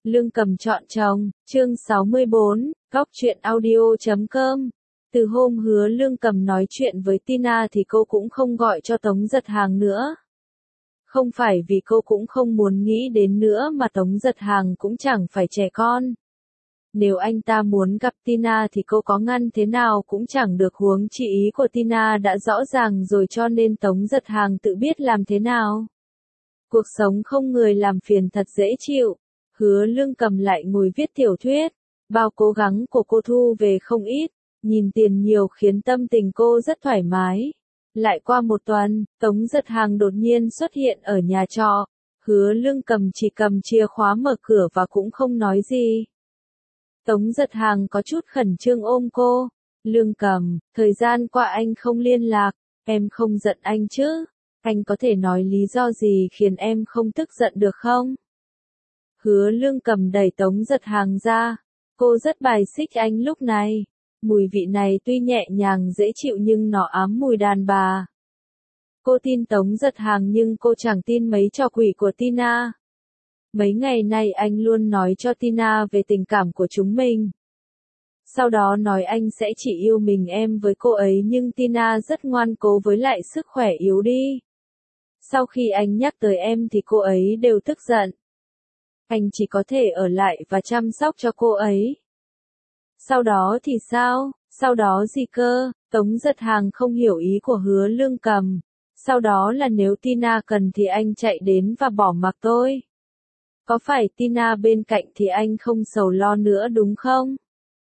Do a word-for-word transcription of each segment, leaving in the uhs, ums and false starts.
Lương Cầm chọn chồng, chương sáu mươi bốn, góc truyện audio chấm com. Từ hôm Hứa Lương Cầm nói chuyện với Tina thì cô cũng không gọi cho Tống Giật Hàng nữa. Không phải vì cô cũng không muốn nghĩ đến nữa mà Tống Giật Hàng cũng chẳng phải trẻ con. Nếu anh ta muốn gặp Tina thì cô có ngăn thế nào cũng chẳng được, huống chi ý của Tina đã rõ ràng rồi, cho nên Tống Giật Hàng tự biết làm thế nào. Cuộc sống không người làm phiền thật dễ chịu. Hứa Lương Cầm lại ngồi viết tiểu thuyết. Bao cố gắng của cô thu về không ít, nhìn tiền nhiều khiến tâm tình cô rất thoải mái. Lại qua một tuần, Tống Giật Hàng đột nhiên xuất hiện ở nhà trọ. Hứa Lương Cầm chỉ cầm chìa khóa mở cửa và cũng không nói gì. Tống Giật Hàng có chút khẩn trương ôm cô. Lương Cầm, thời gian qua anh không liên lạc, em không giận anh chứ? Anh có thể nói lý do gì khiến em không tức giận được không? Hứa Lương Cầm đẩy Tống Giật Hàng ra. Cô rất bài xích anh lúc này. Mùi vị này tuy nhẹ nhàng dễ chịu nhưng nó ám mùi đàn bà. Cô tin Tống Giật Hàng nhưng cô chẳng tin mấy trò quỷ của Tina. Mấy ngày nay anh luôn nói cho Tina về tình cảm của chúng mình. Sau đó nói anh sẽ chỉ yêu mình em với cô ấy, nhưng Tina rất ngoan cố với lại sức khỏe yếu đi. Sau khi anh nhắc tới em thì cô ấy đều tức giận. Anh chỉ có thể ở lại và chăm sóc cho cô ấy. Sau đó thì sao? Sau đó gì cơ? Tống Giật Hàng không hiểu ý của Hứa Lương Cầm. Sau đó là nếu Tina cần thì anh chạy đến và bỏ mặc tôi. Có phải Tina bên cạnh thì anh không sầu lo nữa đúng không?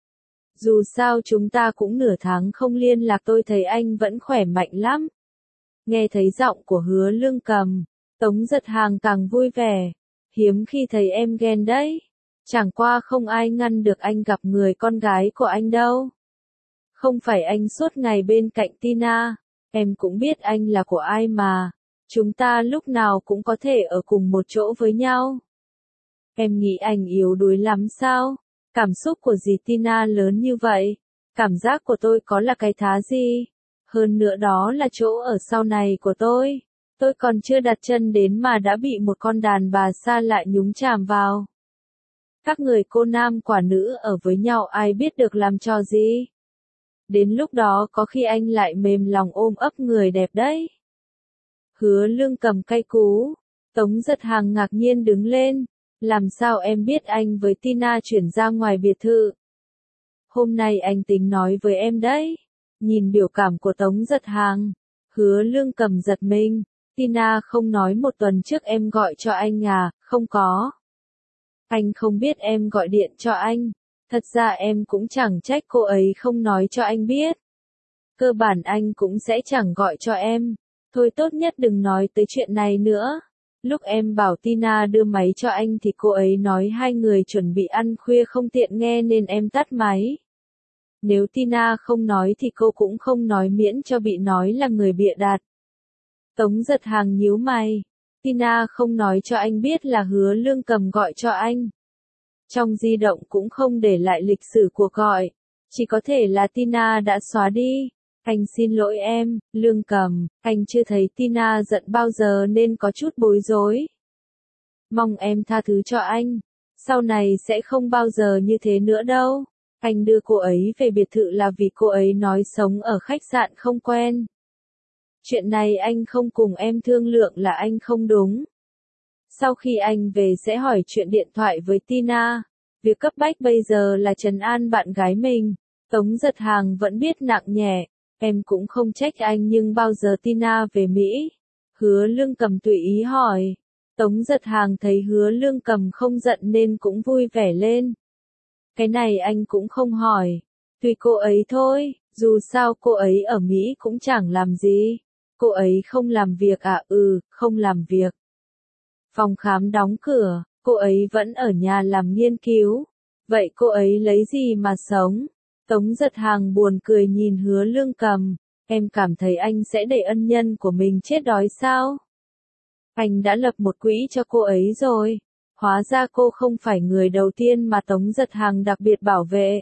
Dù sao chúng ta cũng nửa tháng không liên lạc, tôi thấy anh vẫn khỏe mạnh lắm. Nghe thấy giọng của Hứa Lương Cầm, Tống Giật Hàng càng vui vẻ. Hiếm khi thấy em ghen đấy. Chẳng qua không ai ngăn được anh gặp người con gái của anh đâu. Không phải anh suốt ngày bên cạnh Tina. Em cũng biết anh là của ai mà. Chúng ta lúc nào cũng có thể ở cùng một chỗ với nhau. Em nghĩ anh yếu đuối lắm sao? Cảm xúc của dì Tina lớn như vậy. Cảm giác của tôi có là cái thá gì? Hơn nữa đó là chỗ ở sau này của tôi. Tôi còn chưa đặt chân đến mà đã bị một con đàn bà xa lạ nhúng chàm vào. Các người cô nam quả nữ ở với nhau ai biết được làm trò gì. Đến lúc đó có khi anh lại mềm lòng ôm ấp người đẹp đấy. Hứa Lương Cầm cay cú. Tống Giật Hàng ngạc nhiên đứng lên. Làm sao em biết anh với Tina chuyển ra ngoài biệt thự? Hôm nay anh tính nói với em đấy. Nhìn biểu cảm của Tống Giật Hàng, Hứa Lương Cầm giật mình. Tina không nói một tuần trước em gọi cho anh à? Không có. Anh không biết em gọi điện cho anh. Thật ra em cũng chẳng trách cô ấy không nói cho anh biết. Cơ bản anh cũng sẽ chẳng gọi cho em. Thôi tốt nhất đừng nói tới chuyện này nữa. Lúc em bảo Tina đưa máy cho anh thì cô ấy nói hai người chuẩn bị ăn khuya không tiện nghe nên em tắt máy. Nếu Tina không nói thì cô cũng không nói, miễn cho bị nói là người bịa đặt. Tống Giật Hàng nhíu mày. Tina không nói cho anh biết là Hứa Lương Cầm gọi cho anh. Trong di động cũng không để lại lịch sử cuộc gọi. Chỉ có thể là Tina đã xóa đi. Anh xin lỗi em, Lương Cầm, anh chưa thấy Tina giận bao giờ nên có chút bối rối. Mong em tha thứ cho anh. Sau này sẽ không bao giờ như thế nữa đâu. Anh đưa cô ấy về biệt thự là vì cô ấy nói sống ở khách sạn không quen. Chuyện này anh không cùng em thương lượng là anh không đúng. Sau khi anh về sẽ hỏi chuyện điện thoại với Tina. Việc cấp bách bây giờ là trấn an bạn gái mình. Tống Giật Hàng vẫn biết nặng nhẹ. Em cũng không trách anh, nhưng bao giờ Tina về Mỹ? Hứa Lương Cầm tùy ý hỏi. Tống Giật Hàng thấy Hứa Lương Cầm không giận nên cũng vui vẻ lên. Cái này anh cũng không hỏi. Tùy cô ấy thôi, dù sao cô ấy ở Mỹ cũng chẳng làm gì. Cô ấy không làm việc à? Ừ, không làm việc. Phòng khám đóng cửa, cô ấy vẫn ở nhà làm nghiên cứu. Vậy cô ấy lấy gì mà sống? Tống Giật Hàng buồn cười nhìn Hứa Lương Cầm. Em cảm thấy anh sẽ để ân nhân của mình chết đói sao? Anh đã lập một quỹ cho cô ấy rồi. Hóa ra cô không phải người đầu tiên mà Tống Giật Hàng đặc biệt bảo vệ.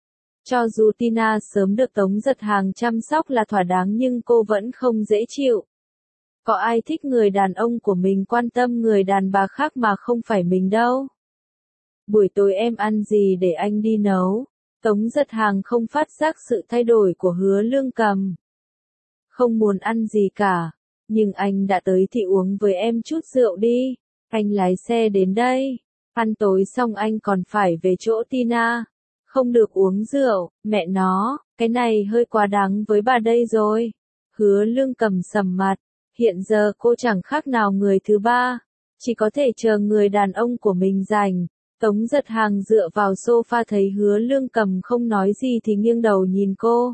Cho dù Tina sớm được Tống Giật Hàng chăm sóc là thỏa đáng nhưng cô vẫn không dễ chịu. Có ai thích người đàn ông của mình quan tâm người đàn bà khác mà không phải mình đâu. Buổi tối em ăn gì để anh đi nấu? Tống Giật Hàng không phát giác sự thay đổi của Hứa Lương Cầm. Không muốn ăn gì cả, nhưng anh đã tới thì uống với em chút rượu đi, anh lái xe đến đây, ăn tối xong anh còn phải về chỗ Tina, không được uống rượu, mẹ nó, cái này hơi quá đáng với bà đây rồi. Hứa Lương Cầm sầm mặt, hiện giờ cô chẳng khác nào người thứ ba, chỉ có thể chờ người đàn ông của mình rảnh. Tống Giật Hàng dựa vào sofa thấy Hứa Lương Cầm không nói gì thì nghiêng đầu nhìn cô.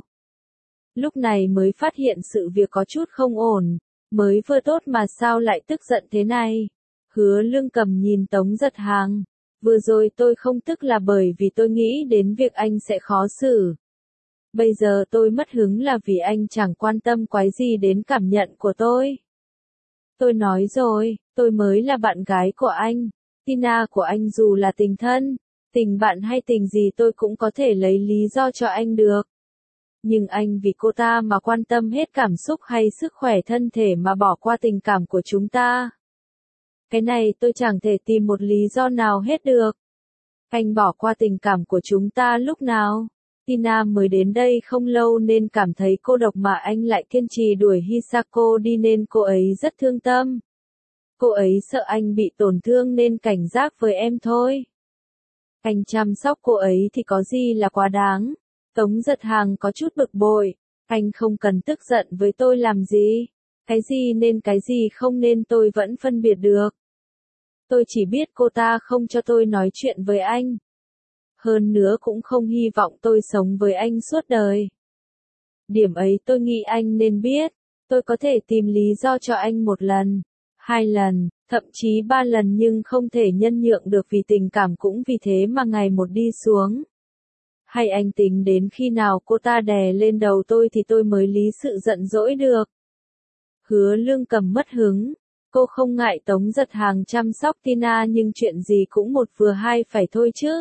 Lúc này mới phát hiện sự việc có chút không ổn, mới vừa tốt mà sao lại tức giận thế này. Hứa Lương Cầm nhìn Tống Giật Hàng, vừa rồi tôi không tức là bởi vì tôi nghĩ đến việc anh sẽ khó xử. Bây giờ tôi mất hứng là vì anh chẳng quan tâm quái gì đến cảm nhận của tôi. Tôi nói rồi, tôi mới là bạn gái của anh. Tina của anh dù là tình thân, tình bạn hay tình gì tôi cũng có thể lấy lý do cho anh được. Nhưng anh vì cô ta mà quan tâm hết cảm xúc hay sức khỏe thân thể mà bỏ qua tình cảm của chúng ta. Cái này tôi chẳng thể tìm một lý do nào hết được. Anh bỏ qua tình cảm của chúng ta lúc nào? Tina mới đến đây không lâu nên cảm thấy cô độc mà anh lại kiên trì đuổi Hisako đi nên cô ấy rất thương tâm. Cô ấy sợ anh bị tổn thương nên cảnh giác với em thôi. Anh chăm sóc cô ấy thì có gì là quá đáng. Tống Giật Hàng có chút bực bội. Anh không cần tức giận với tôi làm gì. Cái gì nên cái gì không nên tôi vẫn phân biệt được. Tôi chỉ biết cô ta không cho tôi nói chuyện với anh. Hơn nữa cũng không hy vọng tôi sống với anh suốt đời. Điểm ấy tôi nghĩ anh nên biết. Tôi có thể tìm lý do cho anh một lần, hai lần, thậm chí ba lần nhưng không thể nhân nhượng được vì tình cảm cũng vì thế mà ngày một đi xuống. Hay anh tính đến khi nào cô ta đè lên đầu tôi thì tôi mới lý sự giận dỗi được. Hứa Lương Cầm mất hứng. Cô không ngại Tống Giật Hàng chăm sóc Tina nhưng chuyện gì cũng một vừa hai phải thôi chứ.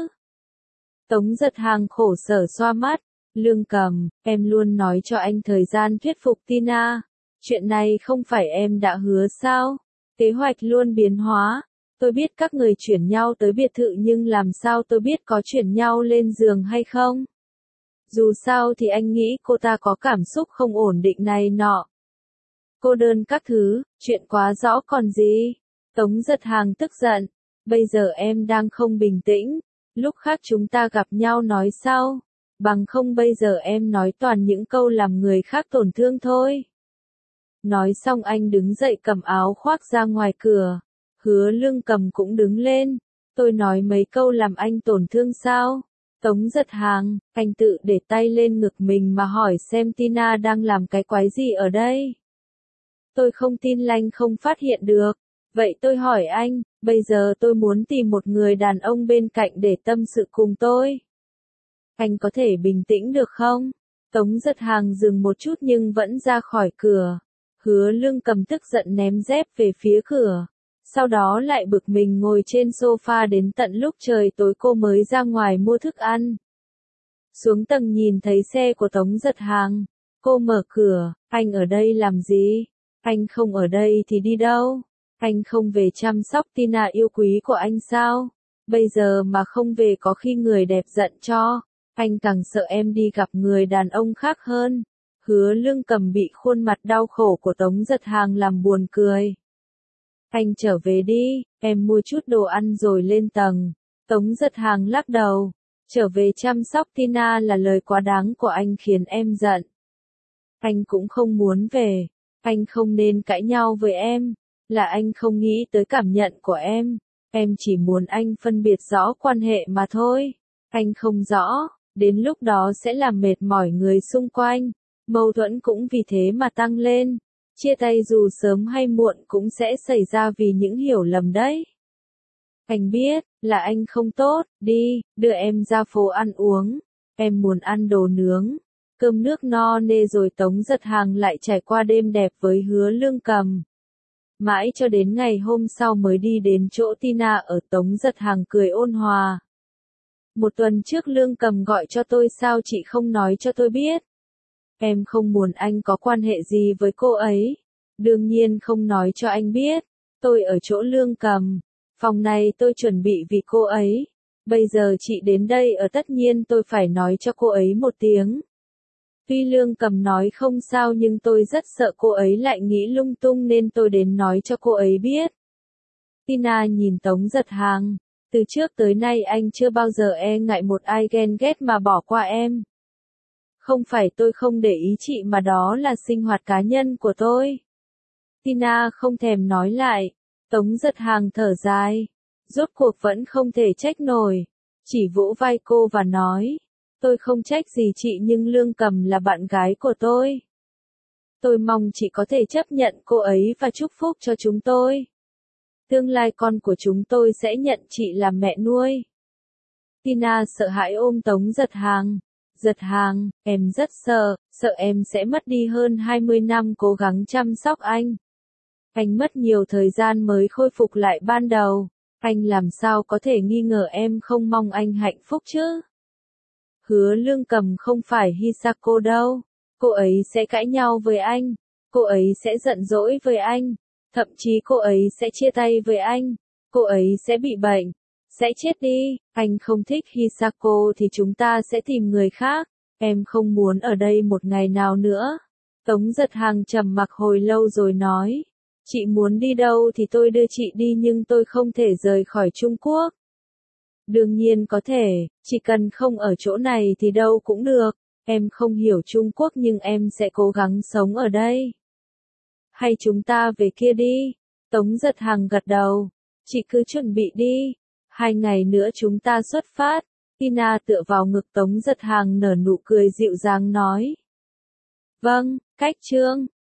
Tống Giật Hàng khổ sở xoa mắt. Lương Cầm, em luôn nói cho anh thời gian thuyết phục Tina. Chuyện này không phải em đã hứa sao? Kế hoạch luôn biến hóa. Tôi biết các người chuyển nhau tới biệt thự nhưng làm sao tôi biết có chuyển nhau lên giường hay không? Dù sao thì anh nghĩ cô ta có cảm xúc không ổn định này nọ. Cô đơn các thứ, chuyện quá rõ còn gì? Tống Giật Hàng tức giận. Bây giờ em đang không bình tĩnh. Lúc khác chúng ta gặp nhau nói sau. Bằng không bây giờ em nói toàn những câu làm người khác tổn thương thôi. Nói xong anh đứng dậy cầm áo khoác ra ngoài cửa. Hứa Lương Cầm cũng đứng lên. Tôi nói mấy câu làm anh tổn thương sao? Tống Giật Hàng, anh tự để tay lên ngực mình mà hỏi xem Tina đang làm cái quái gì ở đây. Tôi không tin Lanh không phát hiện được. Vậy tôi hỏi anh, bây giờ tôi muốn tìm một người đàn ông bên cạnh để tâm sự cùng tôi. Anh có thể bình tĩnh được không? Tống Giật Hàng dừng một chút nhưng vẫn ra khỏi cửa. Hứa Lương Cầm tức giận ném dép về phía cửa. Sau đó lại bực mình ngồi trên sofa đến tận lúc trời tối cô mới ra ngoài mua thức ăn. Xuống tầng nhìn thấy xe của Tống Giật Hàng. Cô mở cửa, anh ở đây làm gì? Anh không ở đây thì đi đâu? Anh không về chăm sóc Tina yêu quý của anh sao? Bây giờ mà không về có khi người đẹp giận cho. Anh càng sợ em đi gặp người đàn ông khác hơn. Hứa Lương Cầm bị khuôn mặt đau khổ của Tống Giật Hàng làm buồn cười. Anh trở về đi, em mua chút đồ ăn rồi lên tầng. Tống Giật Hàng lắc đầu. Trở về chăm sóc Tina là lời quá đáng của anh khiến em giận. Anh cũng không muốn về. Anh không nên cãi nhau với em. Là anh không nghĩ tới cảm nhận của em. Em chỉ muốn anh phân biệt rõ quan hệ mà thôi. Anh không rõ, đến lúc đó sẽ làm mệt mỏi người xung quanh. Mâu thuẫn cũng vì thế mà tăng lên. Chia tay dù sớm hay muộn cũng sẽ xảy ra vì những hiểu lầm đấy. Anh biết, là anh không tốt, đi, đưa em ra phố ăn uống. Em muốn ăn đồ nướng, cơm nước no nê rồi Tống Giật Hàng lại trải qua đêm đẹp với Hứa Lương Cầm. Mãi cho đến ngày hôm sau mới đi đến chỗ Tina ở. Tống Giật Hàng cười ôn hòa. Một tuần trước Lương Cầm gọi cho tôi sao chị không nói cho tôi biết? Em không muốn anh có quan hệ gì với cô ấy. Đương nhiên không nói cho anh biết. Tôi ở chỗ Lương Cầm. Phòng này tôi chuẩn bị vì cô ấy. Bây giờ chị đến đây ở tất nhiên tôi phải nói cho cô ấy một tiếng. Tuy Lương Cầm nói không sao nhưng tôi rất sợ cô ấy lại nghĩ lung tung nên tôi đến nói cho cô ấy biết. Tina nhìn Tống Giật Hàng. Từ trước tới nay anh chưa bao giờ e ngại một ai ghen ghét mà bỏ qua em. Không phải tôi không để ý chị mà đó là sinh hoạt cá nhân của tôi. Tina không thèm nói lại. Tống Giật Hàng thở dài. Rốt cuộc vẫn không thể trách nổi. Chỉ vỗ vai cô và nói. Tôi không trách gì chị nhưng Lương Cầm là bạn gái của tôi. Tôi mong chị có thể chấp nhận cô ấy và chúc phúc cho chúng tôi. Tương lai con của chúng tôi sẽ nhận chị làm mẹ nuôi. Tina sợ hãi ôm Tống Giật Hàng. Giật Hàng, em rất sợ, sợ em sẽ mất đi hơn hai mươi năm cố gắng chăm sóc anh. Anh mất nhiều thời gian mới khôi phục lại ban đầu. Anh làm sao có thể nghi ngờ em không mong anh hạnh phúc chứ? Hứa Lương Cầm không phải Hisako đâu. Cô ấy sẽ cãi nhau với anh. Cô ấy sẽ giận dỗi với anh. Thậm chí cô ấy sẽ chia tay với anh. Cô ấy sẽ bị bệnh. Sẽ chết đi. Anh không thích Hisako thì chúng ta sẽ tìm người khác. Em không muốn ở đây một ngày nào nữa. Tống Giật Hàng trầm mặc hồi lâu rồi nói. Chị muốn đi đâu thì tôi đưa chị đi nhưng tôi không thể rời khỏi Trung Quốc. Đương nhiên có thể, chỉ cần không ở chỗ này thì đâu cũng được. Em không hiểu Trung Quốc nhưng em sẽ cố gắng sống ở đây. Hay chúng ta về kia đi. Tống Giật Hàng gật đầu. Chị cứ chuẩn bị đi. Hai ngày nữa chúng ta xuất phát. Tina tựa vào ngực Tống Giật Hàng nở nụ cười dịu dàng nói. Vâng, cách chương.